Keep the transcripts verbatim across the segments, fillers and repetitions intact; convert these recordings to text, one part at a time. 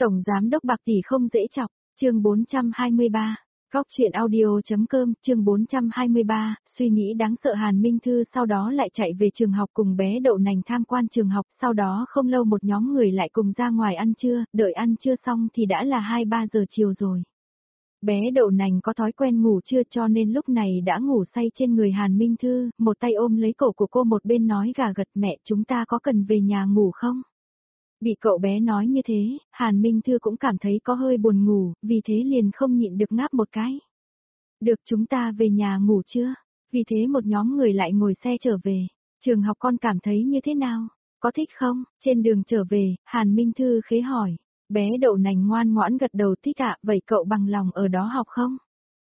Tổng giám đốc Bạc tỷ không dễ chọc, chương bốn trăm hai mươi ba. Góc truyện audio.com, chương bốn trăm hai mươi ba, suy nghĩ đáng sợ Hàn Minh Thư sau đó lại chạy về trường học cùng bé Đậu Nành tham quan trường học, sau đó không lâu một nhóm người lại cùng ra ngoài ăn trưa, đợi ăn trưa xong thì đã là hai ba giờ chiều rồi. Bé Đậu Nành có thói quen ngủ trưa cho nên lúc này đã ngủ say trên người Hàn Minh Thư, một tay ôm lấy cổ của cô một bên nói gà gật mẹ chúng ta có cần về nhà ngủ không? Bị cậu bé nói như thế, Hàn Minh Thư cũng cảm thấy có hơi buồn ngủ, vì thế liền không nhịn được ngáp một cái. Được chúng ta về nhà ngủ chưa? Vì thế một nhóm người lại ngồi xe trở về. Trường học con cảm thấy như thế nào? Có thích không? Trên đường trở về, Hàn Minh Thư khế hỏi. Bé Đậu Nành ngoan ngoãn gật đầu thích ạ, vậy cậu bằng lòng ở đó học không?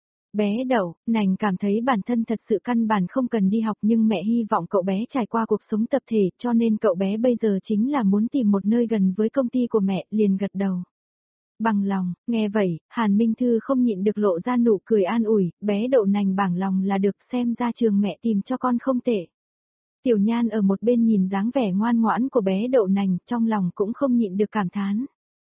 Bé Đậu Nành cảm thấy bản thân thật sự căn bản không cần đi học nhưng mẹ hy vọng cậu bé trải qua cuộc sống tập thể cho nên cậu bé bây giờ chính là muốn tìm một nơi gần với công ty của mẹ, liền gật đầu. Bằng lòng, nghe vậy, Hàn Minh Thư không nhịn được lộ ra nụ cười an ủi, bé Đậu Nành bằng lòng là được xem ra trường mẹ tìm cho con không tệ. Tiểu Nhan ở một bên nhìn dáng vẻ ngoan ngoãn của bé Đậu Nành, trong lòng cũng không nhịn được cảm thán.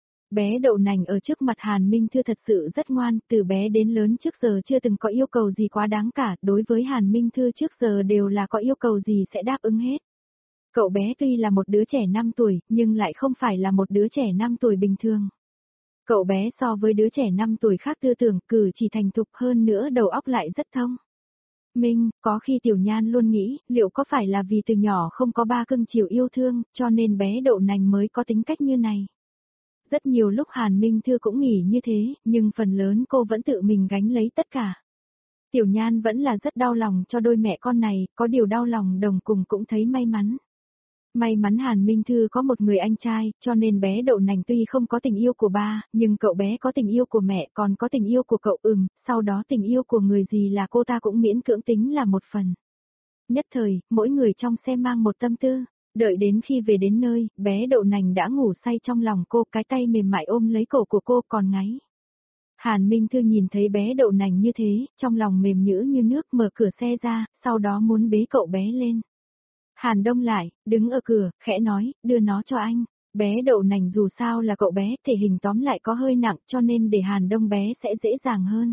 Bé Đậu Nành ở trước mặt Hàn Minh Thư thật sự rất ngoan, từ bé đến lớn trước giờ chưa từng có yêu cầu gì quá đáng cả, đối với Hàn Minh Thư trước giờ đều là có yêu cầu gì sẽ đáp ứng hết. Cậu bé tuy là một đứa trẻ năm tuổi, nhưng lại không phải là một đứa trẻ năm tuổi bình thường. Cậu bé so với đứa trẻ năm tuổi khác tư tưởng cử chỉ thành thục hơn nữa đầu óc lại rất thông. Minh, có khi Tiểu Nhan luôn nghĩ, liệu có phải là vì từ nhỏ không có ba cưng chiều yêu thương, cho nên bé Đậu Nành mới có tính cách như này. Rất nhiều lúc Hàn Minh Thư cũng nghĩ như thế, nhưng phần lớn cô vẫn tự mình gánh lấy tất cả. Tiểu Nhan vẫn là rất đau lòng cho đôi mẹ con này, có điều đau lòng đồng cùng cũng thấy may mắn. May mắn Hàn Minh Thư có một người anh trai, cho nên bé Đậu Nành tuy không có tình yêu của ba, nhưng cậu bé có tình yêu của mẹ, còn có tình yêu của cậu ừm, sau đó tình yêu của người gì là cô ta cũng miễn cưỡng tính là một phần. Nhất thời, mỗi người trong xe mang một tâm tư. Đợi đến khi về đến nơi, bé Đậu Nành đã ngủ say trong lòng cô, cái tay mềm mại ôm lấy cổ của cô còn ngáy. Hàn Minh Thư nhìn thấy bé Đậu Nành như thế, trong lòng mềm nhũn như nước mở cửa xe ra, sau đó muốn bế cậu bé lên. Hàn Đông lại, đứng ở cửa, khẽ nói, đưa nó cho anh. Bé Đậu Nành dù sao là cậu bé, thể hình tóm lại có hơi nặng cho nên để Hàn Đông bé sẽ dễ dàng hơn.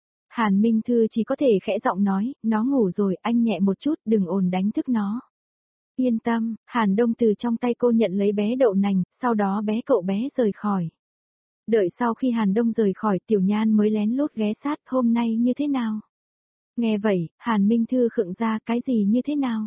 Hàn Minh Thư chỉ có thể khẽ giọng nói, nó ngủ rồi, anh nhẹ một chút, đừng ồn đánh thức nó. Yên tâm, Hàn Đông từ trong tay cô nhận lấy bé Đậu Nành, sau đó bé cậu bé rời khỏi. Đợi sau khi Hàn Đông rời khỏi Tiểu Nhan mới lén lút ghé sát hôm nay như thế nào. Nghe vậy, Hàn Minh Thư khựng ra cái gì như thế nào.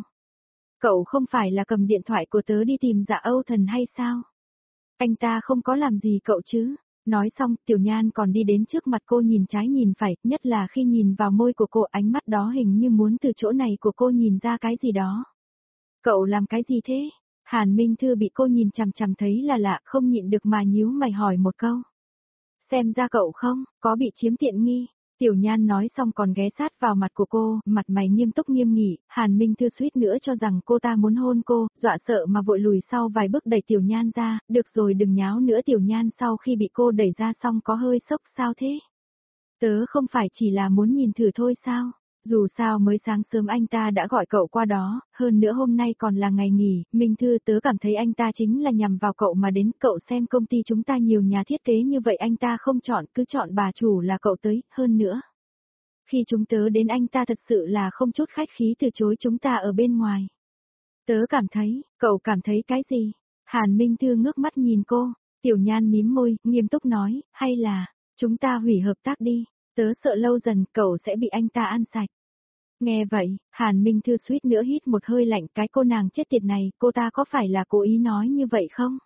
Cậu không phải là cầm điện thoại của tớ đi tìm Dạ Âu Thần hay sao? Anh ta không có làm gì cậu chứ? Nói xong, Tiểu Nhan còn đi đến trước mặt cô nhìn trái nhìn phải, nhất là khi nhìn vào môi của cô ánh mắt đó hình như muốn từ chỗ này của cô nhìn ra cái gì đó. Cậu làm cái gì thế? Hàn Minh Thư bị cô nhìn chằm chằm thấy là lạ, không nhịn được mà nhíu mày hỏi một câu. Xem ra cậu không, có bị chiếm tiện nghi. Tiểu Nhan nói xong còn ghé sát vào mặt của cô, mặt mày nghiêm túc nghiêm nghị, Hàn Minh Thư suýt nữa cho rằng cô ta muốn hôn cô, dọa sợ mà vội lùi sau vài bước đẩy Tiểu Nhan ra, được rồi đừng nháo nữa. Tiểu Nhan sau khi bị cô đẩy ra xong có hơi sốc sao thế? Tớ không phải chỉ là muốn nhìn thử thôi sao? Dù sao mới sáng sớm anh ta đã gọi cậu qua đó, hơn nữa hôm nay còn là ngày nghỉ, Minh Thư tớ cảm thấy anh ta chính là nhằm vào cậu mà đến, cậu xem công ty chúng ta nhiều nhà thiết kế như vậy anh ta không chọn, cứ chọn bà chủ là cậu tới, hơn nữa. Khi chúng tớ đến anh ta thật sự là không chút khách khí từ chối chúng ta ở bên ngoài. Tớ cảm thấy, cậu cảm thấy cái gì? Hàn Minh Thư ngước mắt nhìn cô, Tiểu Nhan mím môi, nghiêm túc nói, hay là, chúng ta hủy hợp tác đi. Tớ sợ lâu dần cậu sẽ bị anh ta ăn sạch. Nghe vậy, Hàn Minh Thư suýt nữa hít một hơi lạnh, cái cô nàng chết tiệt này, cô ta có phải là cố ý nói như vậy không?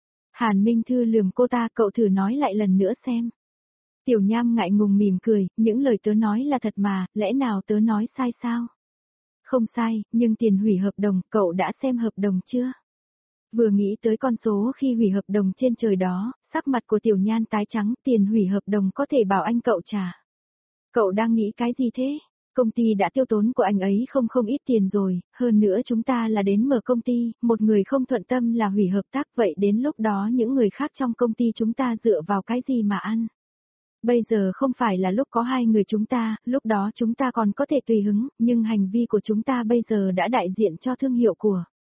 Hàn Minh Thư lườm cô ta, cậu thử nói lại lần nữa xem. Tiểu Nham ngại ngùng mỉm cười, những lời tớ nói là thật mà, lẽ nào tớ nói sai sao? Không sai, nhưng tiền hủy hợp đồng, cậu đã xem hợp đồng chưa? Vừa nghĩ tới con số khi hủy hợp đồng trên trời đó, sắc mặt của Tiểu Nhan tái trắng, tiền hủy hợp đồng có thể bảo anh cậu trả. Cậu đang nghĩ cái gì thế? Công ty đã tiêu tốn của anh ấy không không ít tiền rồi, hơn nữa chúng ta là đến mở công ty, một người không thuận tâm là hủy hợp tác, vậy đến lúc đó những người khác trong công ty chúng ta dựa vào cái gì mà ăn? Bây giờ không phải là lúc có hai người chúng ta, lúc đó chúng ta còn có thể tùy hứng, nhưng hành vi của chúng ta bây giờ đã đại diện cho thương hiệu của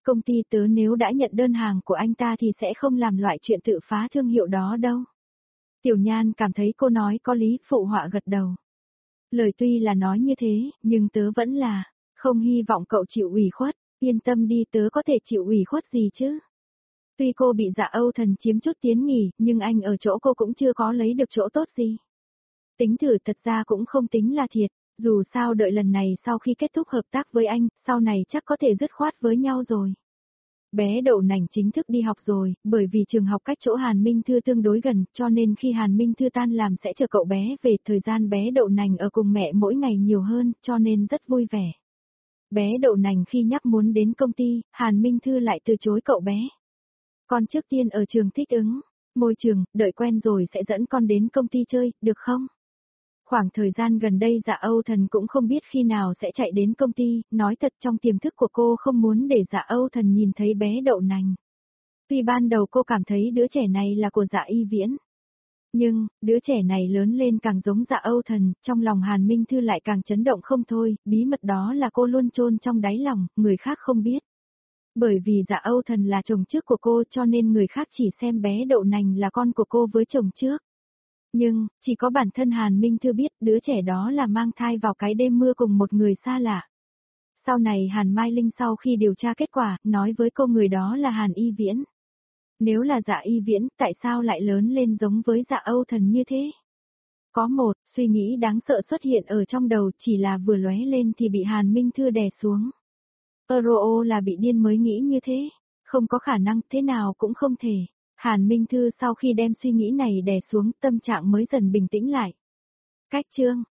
Công ty tớ nếu đã nhận đơn hàng của anh ta thì sẽ không làm loại chuyện tự phá thương hiệu đó đâu. Tiểu Nhan cảm thấy cô nói có lý, phụ họa gật đầu. Lời tuy là nói như thế, nhưng tớ vẫn là, không hy vọng cậu chịu ủy khuất, yên tâm đi, tớ có thể chịu ủy khuất gì chứ. Tuy cô bị Dạ Âu Thần chiếm chút tiến nghỉ, nhưng anh ở chỗ cô cũng chưa có lấy được chỗ tốt gì. Tính thử thật ra cũng không tính là thiệt, dù sao đợi lần này sau khi kết thúc hợp tác với anh, sau này chắc có thể dứt khoát với nhau rồi. Bé đậu nành chính thức đi học rồi, bởi vì trường học cách chỗ Hàn Minh Thư tương đối gần, cho nên khi Hàn Minh Thư tan làm sẽ chờ cậu bé về, thời gian bé đậu nành ở cùng mẹ mỗi ngày nhiều hơn, cho nên rất vui vẻ. Bé đậu nành khi nhắc muốn đến công ty, Hàn Minh Thư lại từ chối cậu bé. Con trước tiên ở trường thích ứng, môi trường, đợi quen rồi sẽ dẫn con đến công ty chơi, được không? Khoảng thời gian gần đây Dạ Âu Thần cũng không biết khi nào sẽ chạy đến công ty, nói thật trong tiềm thức của cô không muốn để Dạ Âu Thần nhìn thấy bé đậu nành. Tuy ban đầu cô cảm thấy đứa trẻ này là của Dạ Y Viễn. Nhưng, đứa trẻ này lớn lên càng giống Dạ Âu Thần, trong lòng Hàn Minh Thư lại càng chấn động không thôi, bí mật đó là cô luôn chôn trong đáy lòng, người khác không biết. Bởi vì Dạ Âu Thần là chồng trước của cô cho nên người khác chỉ xem bé đậu nành là con của cô với chồng trước. Nhưng, chỉ có bản thân Hàn Minh Thư biết đứa trẻ đó là mang thai vào cái đêm mưa cùng một người xa lạ. Sau này Hàn Mai Linh sau khi điều tra kết quả, nói với cô người đó là Hàn Y Viễn. Nếu là Dạ Y Viễn, tại sao lại lớn lên giống với Dạ Âu Thần như thế? Có một, suy nghĩ đáng sợ xuất hiện ở trong đầu, chỉ là vừa lóe lên thì bị Hàn Minh Thư đè xuống. Euro là bị điên mới nghĩ như thế, không có khả năng, thế nào cũng không thể. Hàn Minh Thư sau khi đem suy nghĩ này đè xuống, tâm trạng mới dần bình tĩnh lại. Cách chương